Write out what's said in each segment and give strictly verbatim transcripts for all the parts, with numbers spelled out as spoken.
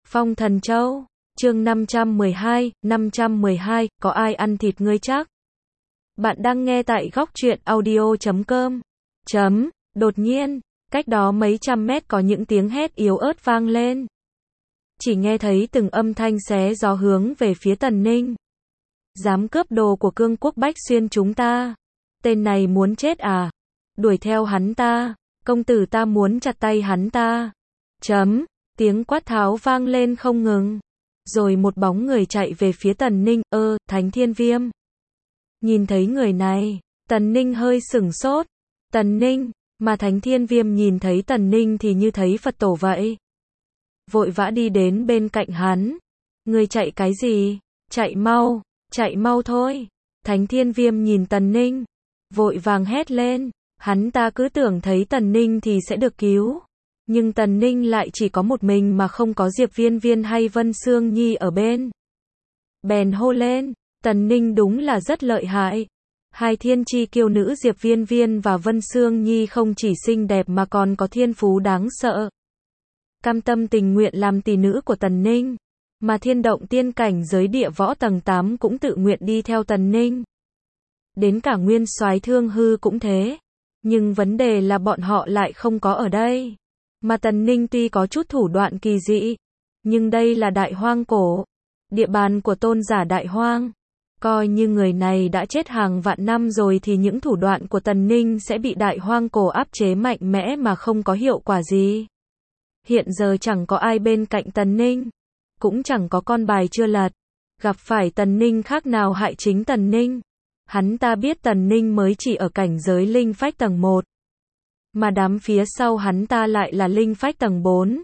Phong Thần Châu, chương năm trăm mười hai, năm trăm mười hai, có ai ăn thịt ngươi chắc? Bạn đang nghe tại góc truyện audio chấm com. Chấm, đột nhiên, cách đó mấy trăm mét có những tiếng hét yếu ớt vang lên. Chỉ nghe thấy từng âm thanh xé gió hướng về phía Tần Ninh. Dám cướp đồ của Cương Quốc Bách Xuyên chúng ta. Tên này muốn chết à? Đuổi theo hắn ta, công tử ta muốn chặt tay hắn ta. Chấm, tiếng quát tháo vang lên không ngừng. Rồi một bóng người chạy về phía Tần Ninh, ơ, Thánh Thiên Viêm. Nhìn thấy người này, Tần Ninh hơi sửng sốt. Tần Ninh, mà Thánh Thiên Viêm nhìn thấy Tần Ninh thì như thấy Phật tổ vậy. Vội vã đi đến bên cạnh hắn. Người chạy cái gì? Chạy mau, chạy mau thôi. Thánh Thiên Viêm nhìn Tần Ninh, vội vàng hét lên. Hắn ta cứ tưởng thấy Tần Ninh thì sẽ được cứu. Nhưng Tần Ninh lại chỉ có một mình mà không có Diệp Viên Viên hay Vân Sương Nhi ở bên. Bèn hô lên, Tần Ninh đúng là rất lợi hại. Hai thiên chi kiêu nữ Diệp Viên Viên và Vân Sương Nhi không chỉ xinh đẹp mà còn có thiên phú đáng sợ. Cam tâm tình nguyện làm tỷ nữ của Tần Ninh. Mà thiên động tiên cảnh giới địa võ tầng tám cũng tự nguyện đi theo Tần Ninh. Đến cả nguyên soái Thương Hư cũng thế. Nhưng vấn đề là bọn họ lại không có ở đây. Mà Tần Ninh tuy có chút thủ đoạn kỳ dị, nhưng đây là Đại Hoang Cổ, địa bàn của tôn giả Đại Hoang. Coi như người này đã chết hàng vạn năm rồi thì những thủ đoạn của Tần Ninh sẽ bị Đại Hoang Cổ áp chế mạnh mẽ mà không có hiệu quả gì. Hiện giờ chẳng có ai bên cạnh Tần Ninh, cũng chẳng có con bài chưa lật. Gặp phải Tần Ninh khác nào hại chính Tần Ninh. Hắn ta biết Tần Ninh mới chỉ ở cảnh giới linh phách tầng một. Mà đám phía sau hắn ta lại là linh phách tầng bốn,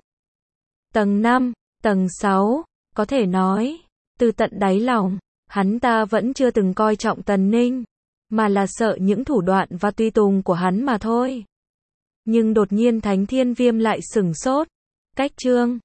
tầng năm, tầng sáu, có thể nói, từ tận đáy lòng, hắn ta vẫn chưa từng coi trọng Tần Ninh, mà là sợ những thủ đoạn và tùy tùng của hắn mà thôi. Nhưng đột nhiên Thánh Thiên Viêm lại sửng sốt, cách chương